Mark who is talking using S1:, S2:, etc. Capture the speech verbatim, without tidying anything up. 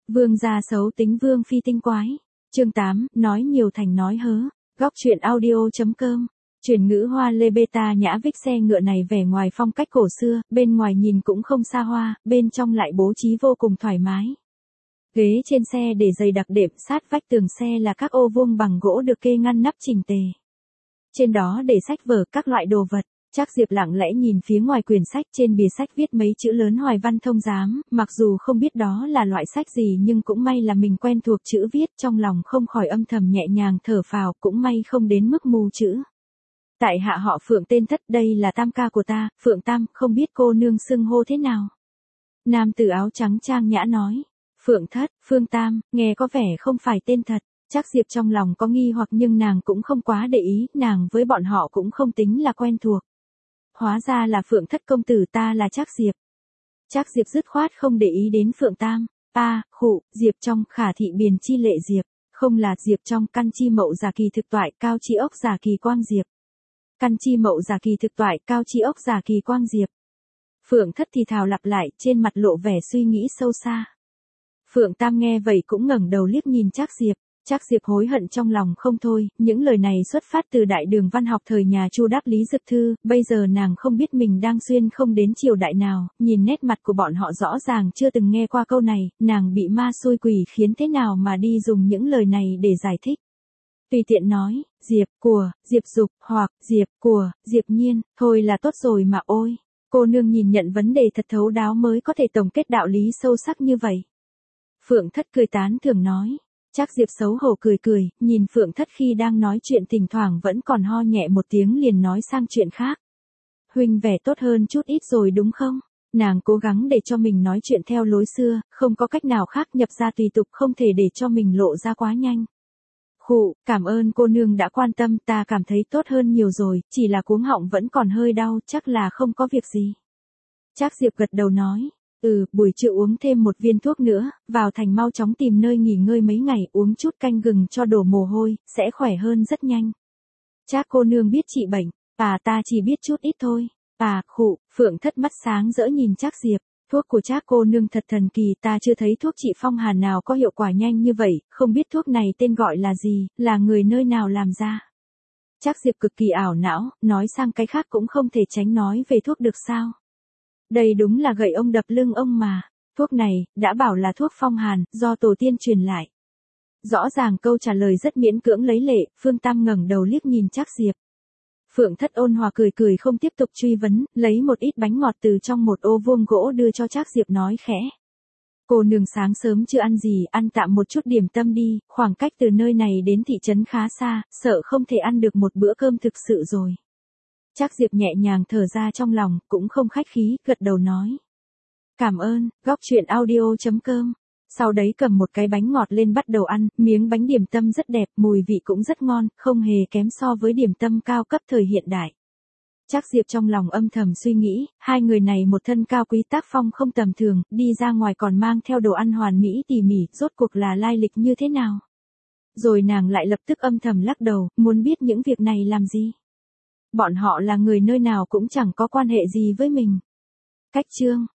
S1: Vương gia xấu tính vương phi tinh quái. Chương tám, nói nhiều thành nói hớ. Góc truyện audio.com. Chuyển ngữ hoa lê beta nhã vích xe ngựa này vẻ ngoài phong cách cổ xưa, bên ngoài nhìn cũng không xa hoa, bên trong lại bố trí vô cùng thoải mái. Ghế trên xe để dày đặc đệm, sát vách tường xe là các ô vuông bằng gỗ được kê ngăn nắp chỉnh tề. Trên đó để sách vở, các loại đồ vật. Trác Diệp lặng lẽ nhìn phía ngoài quyển sách, trên bìa sách viết mấy chữ lớn Hoài Văn Thông Giám, mặc dù không biết đó là loại sách gì nhưng cũng may là mình quen thuộc chữ viết, trong lòng không khỏi âm thầm nhẹ nhàng thở phào, cũng may không đến mức mù chữ. Tại hạ họ Phượng tên Thất, đây là tam ca của ta, Phượng Tam, không biết cô nương xưng hô thế nào. Nam tử áo trắng trang nhã nói. Phượng Thất, Phương Tam, nghe có vẻ không phải tên thật. Trác Diệp trong lòng có nghi hoặc nhưng nàng cũng không quá để ý, nàng với bọn họ cũng không tính là quen thuộc. Hóa ra là Phượng Thất công tử, ta là Trác Diệp. Trác Diệp dứt khoát không để ý đến Phượng Tam. A, khụ, Diệp trong, khả thị biền chi lệ Diệp, không là Diệp trong, căn chi mậu giả kỳ thực toại, cao chi ốc giả kỳ quang Diệp. Căn chi mậu giả kỳ thực toại, cao chi ốc giả kỳ quang Diệp. Phượng Thất thì thào lặp lại, trên mặt lộ vẻ suy nghĩ sâu xa. Phượng Tam nghe vậy cũng ngẩng đầu liếc nhìn Trác Diệp. Trác Diệp hối hận trong lòng không thôi, những lời này xuất phát từ đại đường văn học thời nhà Chu Đáp Lý Dực Thư, bây giờ nàng không biết mình đang xuyên không đến triều đại nào, nhìn nét mặt của bọn họ rõ ràng chưa từng nghe qua câu này, nàng bị ma xui quỷ khiến thế nào mà đi dùng những lời này để giải thích. Tùy tiện nói, Diệp, của, Diệp Dục, hoặc, Diệp, của, Diệp Nhiên, thôi là tốt rồi mà ôi. Cô nương nhìn nhận vấn đề thật thấu đáo mới có thể tổng kết đạo lý sâu sắc như vậy. Phượng Thất cười tán thưởng nói. Trác Diệp xấu hổ cười cười, nhìn Phượng Thất khi đang nói chuyện thỉnh thoảng vẫn còn ho nhẹ một tiếng liền nói sang chuyện khác. Huynh vẻ tốt hơn chút ít rồi đúng không? Nàng cố gắng để cho mình nói chuyện theo lối xưa, không có cách nào khác, nhập ra tùy tục, không thể để cho mình lộ ra quá nhanh. Khụ, cảm ơn cô nương đã quan tâm, ta cảm thấy tốt hơn nhiều rồi, chỉ là cuống họng vẫn còn hơi đau, chắc là không có việc gì. Trác Diệp gật đầu nói. Ừ, buổi trưa uống thêm một viên thuốc nữa, vào thành mau chóng tìm nơi nghỉ ngơi mấy ngày, uống chút canh gừng cho đổ mồ hôi, sẽ khỏe hơn rất nhanh. Trác cô nương biết trị bệnh, à ta chỉ biết chút ít thôi. À, khụ, Phượng Thất mắt sáng rỡ nhìn Trác Diệp, thuốc của Trác cô nương thật thần kỳ, ta chưa thấy thuốc trị phong hàn nào có hiệu quả nhanh như vậy, không biết thuốc này tên gọi là gì, là người nơi nào làm ra. Trác Diệp cực kỳ ảo não, nói sang cái khác cũng không thể tránh nói về thuốc được sao. Đây đúng là gậy ông đập lưng ông mà. Thuốc này, đã bảo là thuốc phong hàn, do tổ tiên truyền lại. Rõ ràng câu trả lời rất miễn cưỡng lấy lệ, Phương Tam ngẩng đầu liếc nhìn Trác Diệp. Phượng Thất ôn hòa cười cười không tiếp tục truy vấn, lấy một ít bánh ngọt từ trong một ô vuông gỗ đưa cho Trác Diệp nói khẽ. Cô nương sáng sớm chưa ăn gì, ăn tạm một chút điểm tâm đi, khoảng cách từ nơi này đến thị trấn khá xa, sợ không thể ăn được một bữa cơm thực sự rồi. Trác Diệp nhẹ nhàng thở ra trong lòng, cũng không khách khí, gật đầu nói. Cảm ơn, góc truyện audio.com. Sau đấy cầm một cái bánh ngọt lên bắt đầu ăn, miếng bánh điểm tâm rất đẹp, mùi vị cũng rất ngon, không hề kém so với điểm tâm cao cấp thời hiện đại. Trác Diệp trong lòng âm thầm suy nghĩ, hai người này một thân cao quý tác phong không tầm thường, đi ra ngoài còn mang theo đồ ăn hoàn mỹ tỉ mỉ, rốt cuộc là lai lịch như thế nào? Rồi nàng lại lập tức âm thầm lắc đầu, muốn biết những việc này làm gì? Bọn họ là người nơi nào cũng chẳng có quan hệ gì với mình. Cách chương